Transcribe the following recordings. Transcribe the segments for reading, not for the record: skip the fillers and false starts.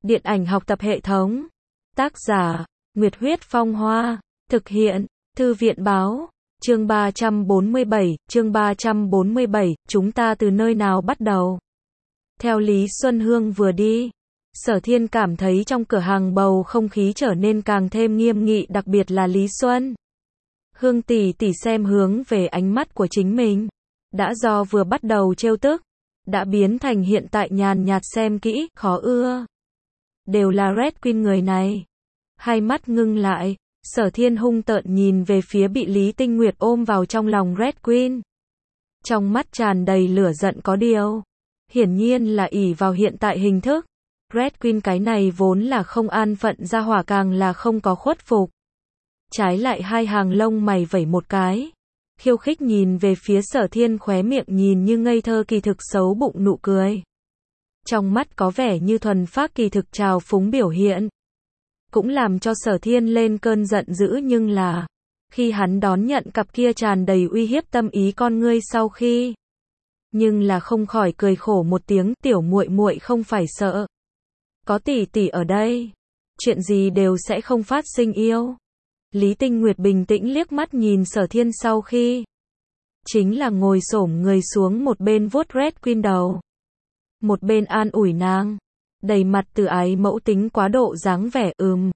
Điện ảnh học tập hệ thống. Tác giả, Nguyệt Huyết Phong Hoa. Thực hiện, Thư viện Báo. Chương 347, chúng ta từ nơi nào bắt đầu? Theo Lý Xuân Hương vừa đi, Sở Thiên cảm thấy trong cửa hàng bầu không khí trở nên càng thêm nghiêm nghị, đặc biệt là Lý Xuân Hương tỷ tỷ xem hướng về ánh mắt của chính mình. Đã do vừa bắt đầu trêu tức, đã biến thành hiện tại nhàn nhạt xem kỹ, khó ưa. Đều là Red Queen người này. Hai mắt ngưng lại, Sở Thiên hung tợn nhìn về phía bị Lý Tinh Nguyệt ôm vào trong lòng Red Queen. Trong mắt tràn đầy lửa giận có điều. Hiển nhiên là ỷ vào hiện tại hình thức. Red Queen cái này vốn là không an phận ra hỏa, càng là không có khuất phục. Trái lại hai hàng lông mày vẩy một cái. Khiêu khích nhìn về phía Sở Thiên, khóe miệng nhìn như ngây thơ kỳ thực xấu bụng nụ cười. Trong mắt có vẻ như thuần phác kỳ thực trào phúng biểu hiện. Cũng làm cho Sở Thiên lên cơn giận dữ, nhưng là khi hắn đón nhận cặp kia tràn đầy uy hiếp tâm ý con ngươi sau khi, nhưng là không khỏi cười khổ một tiếng, tiểu muội muội không phải sợ. Có tỷ tỷ ở đây, chuyện gì đều sẽ không phát sinh yêu. Lý Tinh Nguyệt bình tĩnh liếc mắt nhìn Sở Thiên sau khi, chính là ngồi xổm người xuống một bên vuốt Red Queen đầu. Một bên an ủi nàng, đầy mặt từ ái mẫu tính quá độ dáng vẻ.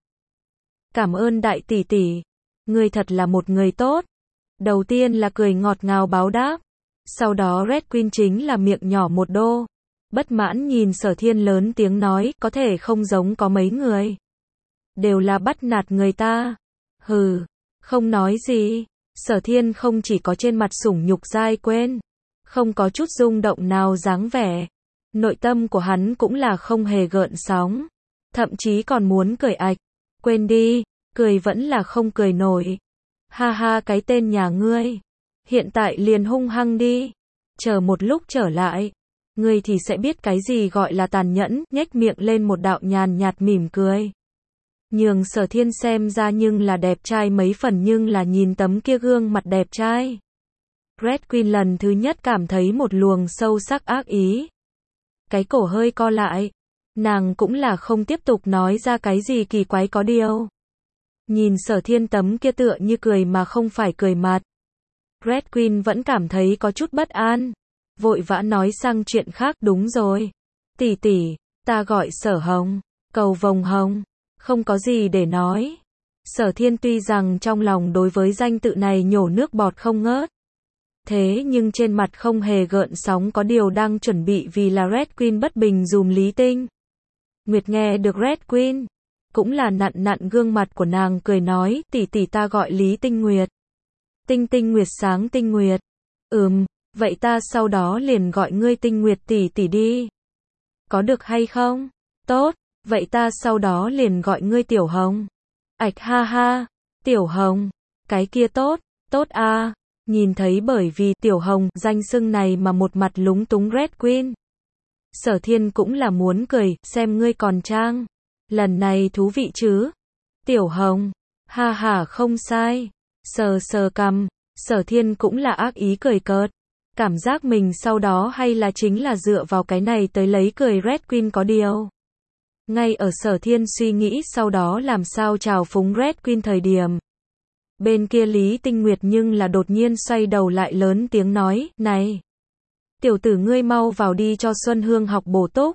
Cảm ơn đại tỷ tỷ, ngươi thật là một người tốt. Đầu tiên là cười ngọt ngào báo đáp, sau đó Red Queen chính là miệng nhỏ một đô, bất mãn nhìn Sở Thiên lớn tiếng nói, có thể không giống có mấy người, đều là bắt nạt người ta. Hừ, không nói gì. Sở Thiên không chỉ có trên mặt sủng nhục dai quên, không có chút rung động nào dáng vẻ. Nội tâm của hắn cũng là không hề gợn sóng, thậm chí còn muốn cười ạch. Quên đi, cười vẫn là không cười nổi. Ha ha, cái tên nhà ngươi, hiện tại liền hung hăng đi. Chờ một lúc trở lại, ngươi thì sẽ biết cái gì gọi là tàn nhẫn, nhếch miệng lên một đạo nhàn nhạt mỉm cười. Nhường Sở Thiên xem ra nhưng là đẹp trai mấy phần, nhưng là nhìn tấm kia gương mặt đẹp trai, Red Queen lần thứ nhất cảm thấy một luồng sâu sắc ác ý. Cái cổ hơi co lại, nàng cũng là không tiếp tục nói ra cái gì kỳ quái có điều. Nhìn Sở Thiên tấm kia tựa như cười mà không phải cười mặt, Red Queen vẫn cảm thấy có chút bất an, vội vã nói sang chuyện khác. Đúng rồi, tỷ tỷ, ta gọi Sở Hồng, cầu vồng hồng, không có gì để nói. Sở Thiên tuy rằng trong lòng đối với danh tự này nhổ nước bọt không ngớt, thế nhưng trên mặt không hề gợn sóng, có điều đang chuẩn bị vì là Red Queen bất bình dùm Lý Tinh Nguyệt. Nghe được Red Queen, cũng là nặn nặn gương mặt của nàng cười nói, tỷ tỷ ta gọi Lý Tinh Nguyệt. Tinh Nguyệt sáng Tinh Nguyệt. Vậy ta sau đó liền gọi ngươi Tinh Nguyệt tỷ tỷ đi. Có được hay không? Tốt, vậy ta sau đó liền gọi ngươi Tiểu Hồng. Ạch ha ha, Tiểu Hồng, cái kia tốt, tốt a. Nhìn thấy bởi vì Tiểu Hồng danh xưng này mà một mặt lúng túng Red Queen, Sở Thiên cũng là muốn cười, xem ngươi còn trang. Lần này thú vị chứ? Tiểu Hồng, ha ha, không sai. Sờ sờ cằm, Sở Thiên cũng là ác ý cười cợt. Cảm giác mình sau đó hay là chính là dựa vào cái này tới lấy cười Red Queen có điều. Ngay ở Sở Thiên suy nghĩ sau đó làm sao chào phúng Red Queen thời điểm, bên kia Lý Tinh Nguyệt nhưng là đột nhiên xoay đầu lại lớn tiếng nói, này, tiểu tử ngươi mau vào đi cho Xuân Hương học bổ túc.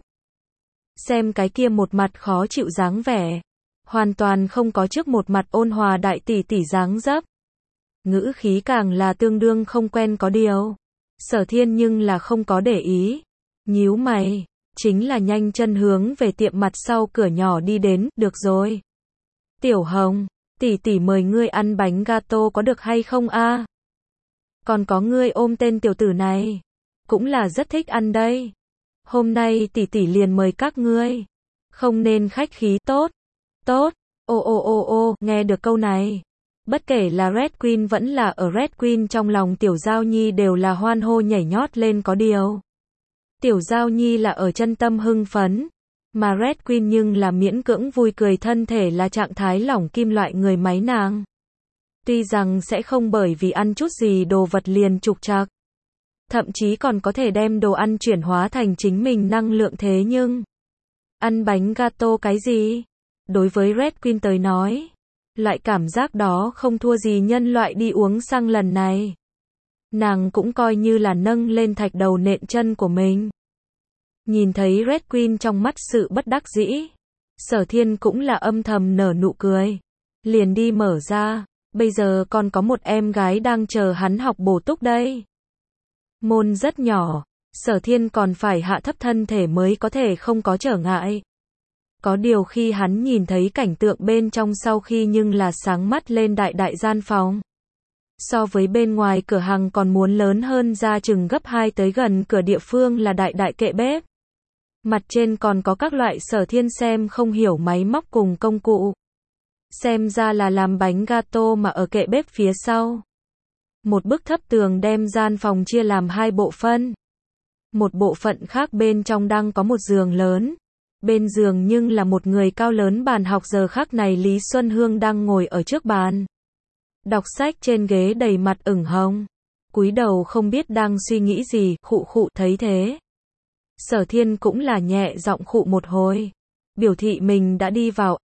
Xem cái kia một mặt khó chịu dáng vẻ, hoàn toàn không có trước một mặt ôn hòa đại tỷ tỷ dáng dấp. Ngữ khí càng là tương đương không quen có điều. Sở Thiên nhưng là không có để ý, nhíu mày, chính là nhanh chân hướng về tiệm mặt sau cửa nhỏ đi đến. Được rồi, Tiểu Hồng, tỷ tỷ mời ngươi ăn bánh gato có được hay không a? Còn có ngươi ôm tên tiểu tử này, cũng là rất thích ăn đây. Hôm nay tỷ tỷ liền mời các ngươi, không nên khách khí. Tốt, tốt. Ô, nghe được câu này, bất kể là Red Queen vẫn là ở Red Queen trong lòng Tiểu Giao Nhi đều là hoan hô nhảy nhót lên có điều. Tiểu Giao Nhi là ở chân tâm hưng phấn, mà Red Queen nhưng là miễn cưỡng vui cười, thân thể là trạng thái lỏng kim loại người máy nàng. Tuy rằng sẽ không bởi vì ăn chút gì đồ vật liền trục trặc, thậm chí còn có thể đem đồ ăn chuyển hóa thành chính mình năng lượng, thế nhưng Ăn bánh gato cái gì? Đối với Red Queen tới nói, loại cảm giác đó không thua gì nhân loại đi uống xăng lần này. Nàng cũng coi như là nâng lên thạch đầu nện chân của mình. Nhìn thấy Red Queen trong mắt sự bất đắc dĩ, Sở Thiên cũng là âm thầm nở nụ cười. Liền đi mở ra, bây giờ còn có một em gái đang chờ hắn học bổ túc đây. Môn rất nhỏ, Sở Thiên còn phải hạ thấp thân thể mới có thể không có trở ngại. Có điều khi hắn nhìn thấy cảnh tượng bên trong sau khi nhưng là sáng mắt lên đại gian phòng. So với bên ngoài cửa hàng còn muốn lớn hơn ra chừng gấp 2 tới gần cửa địa phương là đại kệ bếp. Mặt trên còn có các loại Sở Thiên xem không hiểu máy móc cùng công cụ. Xem ra là làm bánh gato mà ở kệ bếp phía sau. Một bức thấp tường đem gian phòng chia làm hai bộ phận. Một bộ phận khác bên trong đang có một giường lớn. Bên giường nhưng là một người cao lớn bàn học giờ khắc này Lý Xuân Hương đang ngồi ở trước bàn. Đọc sách trên ghế đầy mặt ửng hồng. Cúi đầu không biết đang suy nghĩ gì, khụ thấy thế. Sở Thiên cũng là nhẹ giọng khụ một hồi. Biểu thị mình đã đi vào,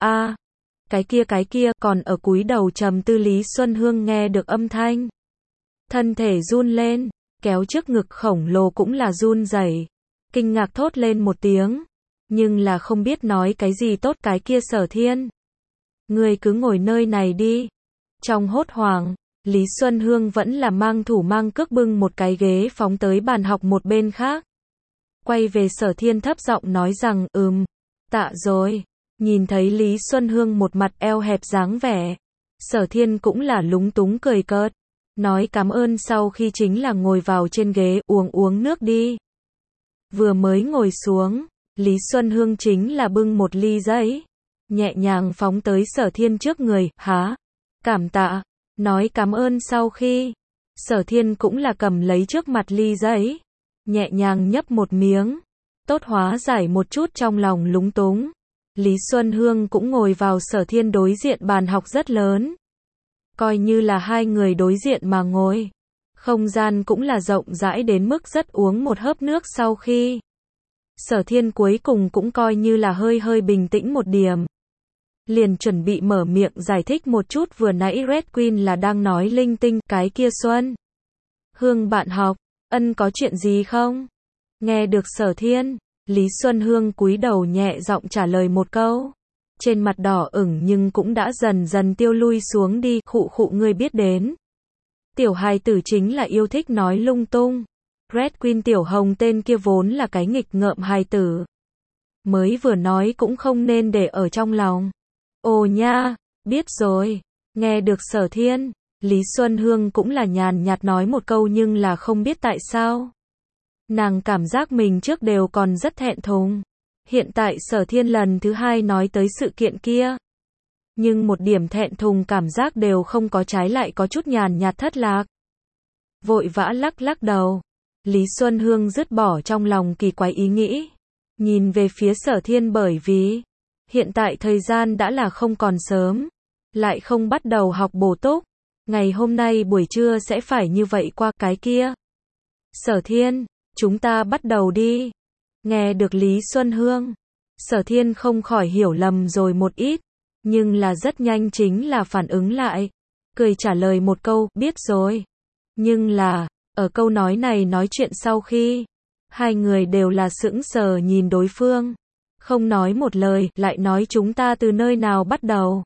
cái kia, còn ở cúi đầu trầm tư Lý Xuân Hương nghe được âm thanh. Thân thể run lên, kéo trước ngực khổng lồ cũng là run rẩy, kinh ngạc thốt lên một tiếng. Nhưng là không biết nói cái gì tốt cái kia Sở Thiên. Người cứ ngồi nơi này đi. Trong hốt hoảng, Lý Xuân Hương vẫn là mang thủ mang cước bưng một cái ghế phóng tới bàn học một bên khác. Quay về Sở Thiên thấp giọng nói rằng, tạ rồi. Nhìn thấy Lý Xuân Hương một mặt eo hẹp dáng vẻ. Sở Thiên cũng là lúng túng cười cợt. Nói cảm ơn sau khi chính là ngồi vào trên ghế uống nước đi. Vừa mới ngồi xuống, Lý Xuân Hương chính là bưng một ly giấy. Nhẹ nhàng phóng tới Sở Thiên trước người, cảm tạ. Nói cảm ơn sau khi. Sở Thiên cũng là cầm lấy trước mặt ly giấy. Nhẹ nhàng nhấp một miếng. Tốt hóa giải một chút trong lòng lúng túng. Lý Xuân Hương cũng ngồi vào Sở Thiên đối diện bàn học rất lớn. Coi như là hai người đối diện mà ngồi. Không gian cũng là rộng rãi đến mức rất uống một hớp nước sau khi. Sở Thiên cuối cùng cũng coi như là hơi bình tĩnh một điểm. Liền chuẩn bị mở miệng giải thích một chút vừa nãy Red Queen là đang nói linh tinh, cái kia Xuân Hương bạn học, có chuyện gì không? Nghe được Sở Thiên, Lý Xuân Hương cúi đầu nhẹ giọng trả lời một câu. Trên mặt đỏ ửng nhưng cũng đã dần dần tiêu lui xuống đi, khụ ngươi biết đến. Tiểu hài tử chính là yêu thích nói lung tung. Red Queen tiểu hồng tên kia vốn là cái nghịch ngợm hài tử. Mới vừa nói cũng không nên để ở trong lòng. Ồ nha, biết rồi. Nghe được Sở Thiên, Lý Xuân Hương cũng là nhàn nhạt nói một câu nhưng là không biết tại sao. Nàng cảm giác mình trước đều còn rất thẹn thùng. Hiện tại Sở Thiên lần thứ hai nói tới sự kiện kia. Nhưng một điểm thẹn thùng cảm giác đều không có, trái lại có chút nhàn nhạt thất lạc. Vội vã lắc đầu. Lý Xuân Hương dứt bỏ trong lòng kỳ quái ý nghĩ. Nhìn về phía Sở Thiên bởi vì hiện tại thời gian đã là không còn sớm. Lại không bắt đầu học bổ túc. Ngày hôm nay buổi trưa sẽ phải như vậy qua cái kia. Sở Thiên, chúng ta bắt đầu đi. Nghe được Lý Xuân Hương, Sở Thiên không khỏi hiểu lầm rồi một ít. Nhưng là rất nhanh chính là phản ứng lại. Cười trả lời một câu, biết rồi. Nhưng là, ở câu nói này nói chuyện sau khi, hai người đều là sững sờ nhìn đối phương. Không nói một lời, lại nói chúng ta từ nơi nào bắt đầu.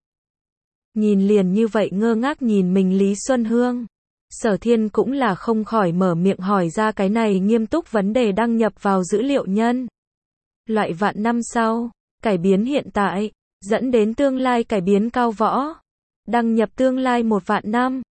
Nhìn liền như vậy ngơ ngác nhìn mình Lý Xuân Hương. Sở Thiên cũng là không khỏi mở miệng hỏi ra cái này nghiêm túc vấn đề đăng nhập vào dữ liệu nhân. Loại vạn năm sau, cải biến hiện tại, dẫn đến tương lai cải biến cao võ. Đăng nhập tương lai 1 vạn năm.